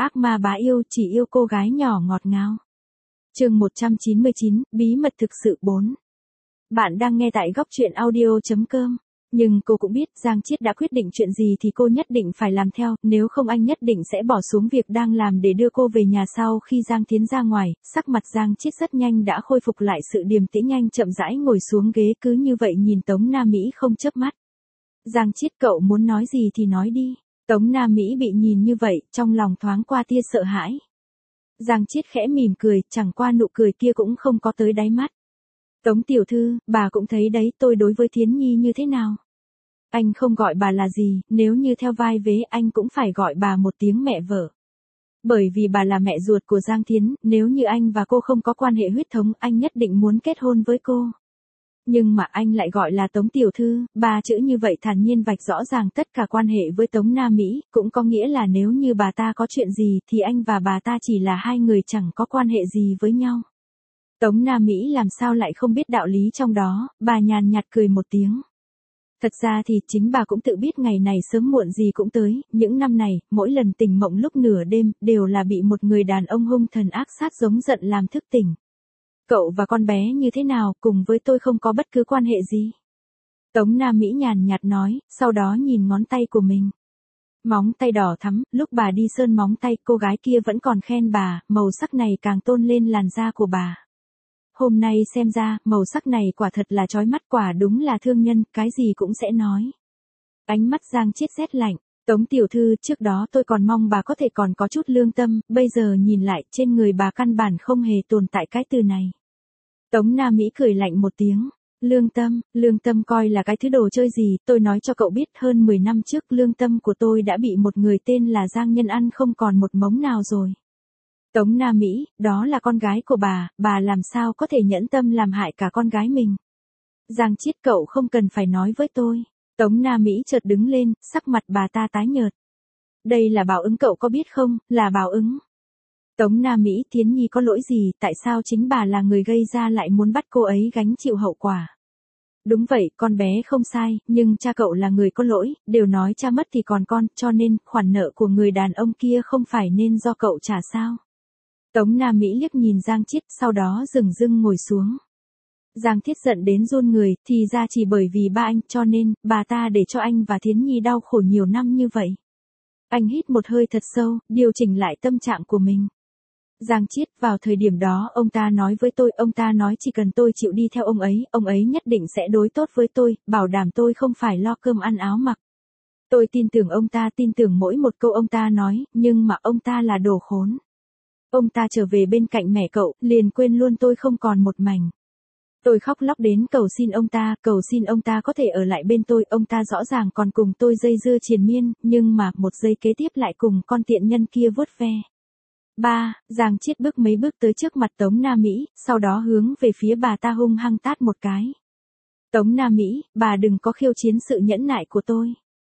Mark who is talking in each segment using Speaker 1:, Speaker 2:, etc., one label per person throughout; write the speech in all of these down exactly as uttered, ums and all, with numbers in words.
Speaker 1: ác ma bá yêu chỉ yêu cô gái nhỏ ngọt ngào. Chương một trăm chín mươi chín, bí mật thực sự bốn. Bạn đang nghe tại góc truyện audio chấm com. Nhưng cô cũng biết Giang Chiết đã quyết định chuyện gì thì cô nhất định phải làm theo, nếu không anh nhất định sẽ bỏ xuống việc đang làm để đưa cô về nhà. Sau khi Giang Thiến ra ngoài, sắc mặt Giang Chiết rất nhanh đã khôi phục lại sự điềm tĩnh, nhanh chậm rãi ngồi xuống ghế cứ như vậy nhìn Tống Nam Mỹ không chớp mắt. Giang Chiết, cậu muốn nói gì thì nói đi. Tống Nam Mỹ bị nhìn như vậy, trong lòng thoáng qua tia sợ hãi. Giang Chiết khẽ mỉm cười, chẳng qua nụ cười kia cũng không có tới đáy mắt. Tống tiểu thư, bà cũng thấy đấy, tôi đối với Thiến Nhi như thế nào. Anh không gọi bà là gì, nếu như theo vai vế anh cũng phải gọi bà một tiếng mẹ vợ. Bởi vì bà là mẹ ruột của Giang Thiến, nếu như anh và cô không có quan hệ huyết thống, anh nhất định muốn kết hôn với cô. Nhưng mà anh lại gọi là Tống tiểu thư, ba chữ như vậy thản nhiên vạch rõ ràng tất cả quan hệ với Tống Nam Mỹ, cũng có nghĩa là nếu như bà ta có chuyện gì thì anh và bà ta chỉ là hai người chẳng có quan hệ gì với nhau. Tống Nam Mỹ làm sao lại không biết đạo lý trong đó, bà nhàn nhạt cười một tiếng. Thật ra thì chính bà cũng tự biết ngày này sớm muộn gì cũng tới, những năm này, mỗi lần tỉnh mộng lúc nửa đêm, đều là bị một người đàn ông hung thần ác sát giống giận làm thức tỉnh. Cậu và con bé như thế nào, cùng với tôi không có bất cứ quan hệ gì. Tống Nam Mỹ nhàn nhạt nói, sau đó nhìn ngón tay của mình. Móng tay đỏ thắm, lúc bà đi sơn móng tay, cô gái kia vẫn còn khen bà, màu sắc này càng tôn lên làn da của bà. Hôm nay xem ra, màu sắc này quả thật là chói mắt, quả đúng là thương nhân, cái gì cũng sẽ nói. Ánh mắt Giang Chiết rét lạnh, Tống tiểu thư, trước đó tôi còn mong bà có thể còn có chút lương tâm, bây giờ nhìn lại, trên người bà căn bản không hề tồn tại cái từ này. Tống Nam Mỹ cười lạnh một tiếng, lương tâm, lương tâm coi là cái thứ đồ chơi gì, tôi nói cho cậu biết, hơn mười năm trước lương tâm của tôi đã bị một người tên là Giang Nhân ăn không còn một mống nào rồi. Tống Nam Mỹ, đó là con gái của bà, bà làm sao có thể nhẫn tâm làm hại cả con gái mình. Giang Chiết, cậu không cần phải nói với tôi. Tống Nam Mỹ chợt đứng lên, sắc mặt bà ta tái nhợt. Đây là báo ứng, cậu có biết không, là báo ứng. Tống Nam Mỹ, Thiến Nhi có lỗi gì, tại sao chính bà là người gây ra lại muốn bắt cô ấy gánh chịu hậu quả. Đúng vậy, con bé không sai, nhưng cha cậu là người có lỗi, đều nói cha mất thì còn con, cho nên, khoản nợ của người đàn ông kia không phải nên do cậu trả sao. Tống Nam Mỹ liếc nhìn Giang Chiết, sau đó dừng dưng ngồi xuống. Giang Thiết giận đến run người, thì ra chỉ bởi vì ba anh, cho nên, bà ta để cho anh và Thiến Nhi đau khổ nhiều năm như vậy. Anh hít một hơi thật sâu, điều chỉnh lại tâm trạng của mình. Giang Chiết, vào thời điểm đó, ông ta nói với tôi, ông ta nói chỉ cần tôi chịu đi theo ông ấy, ông ấy nhất định sẽ đối tốt với tôi, bảo đảm tôi không phải lo cơm ăn áo mặc. Tôi tin tưởng ông ta, tin tưởng mỗi một câu ông ta nói, nhưng mà ông ta là đồ khốn. Ông ta trở về bên cạnh mẹ cậu, liền quên luôn tôi không còn một mảnh. Tôi khóc lóc đến cầu xin ông ta, cầu xin ông ta có thể ở lại bên tôi, ông ta rõ ràng còn cùng tôi dây dưa triền miên, nhưng mà một giây kế tiếp lại cùng con tiện nhân kia vuốt ve. Ba, Giang Chiết bước mấy bước tới trước mặt Tống Nam Mỹ, sau đó hướng về phía bà ta hung hăng tát một cái. Tống Nam Mỹ, bà đừng có khiêu chiến sự nhẫn nại của tôi.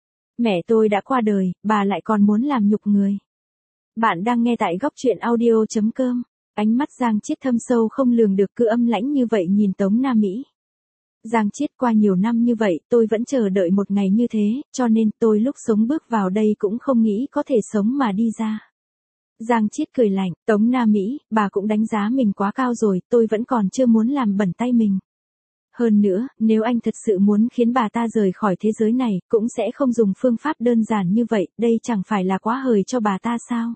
Speaker 1: Mẹ tôi đã qua đời, bà lại còn muốn làm nhục người. Bạn đang nghe tại góc truyện audio chấm com. Ánh mắt Giang Chiết thâm sâu không lường được, cứ âm lãnh như vậy nhìn Tống Nam Mỹ. Giang Chiết, qua nhiều năm như vậy, tôi vẫn chờ đợi một ngày như thế, cho nên tôi lúc sống bước vào đây cũng không nghĩ có thể sống mà đi ra. Giang Chiết cười lạnh, Tống Nam Mỹ, bà cũng đánh giá mình quá cao rồi, tôi vẫn còn chưa muốn làm bẩn tay mình. Hơn nữa, nếu anh thật sự muốn khiến bà ta rời khỏi thế giới này, cũng sẽ không dùng phương pháp đơn giản như vậy, đây chẳng phải là quá hời cho bà ta sao?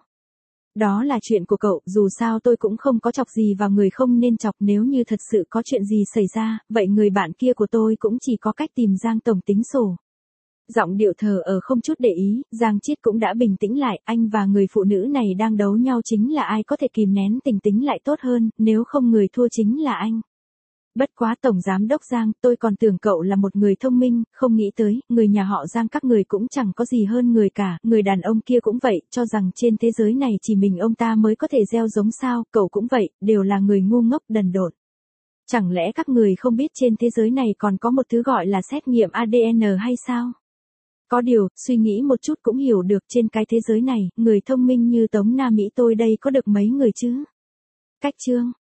Speaker 1: Đó là chuyện của cậu, dù sao tôi cũng không có chọc gì vào người không nên chọc, nếu như thật sự có chuyện gì xảy ra, vậy người bạn kia của tôi cũng chỉ có cách tìm Giang tổng tính sổ. Giọng điệu thờ ở không chút để ý, Giang Chiết cũng đã bình tĩnh lại, anh và người phụ nữ này đang đấu nhau, chính là ai có thể kìm nén tình tính lại tốt hơn, nếu không người thua chính là anh. Bất quá Tổng Giám đốc Giang, tôi còn tưởng cậu là một người thông minh, không nghĩ tới, người nhà họ Giang các người cũng chẳng có gì hơn người cả, người đàn ông kia cũng vậy, cho rằng trên thế giới này chỉ mình ông ta mới có thể gieo giống sao, cậu cũng vậy, đều là người ngu ngốc đần độn. Chẳng lẽ các người không biết trên thế giới này còn có một thứ gọi là xét nghiệm a đê en hay sao? Có điều, suy nghĩ một chút cũng hiểu được, trên cái thế giới này, người thông minh như Tống Nam Mỹ tôi đây có được mấy người chứ? Cách chương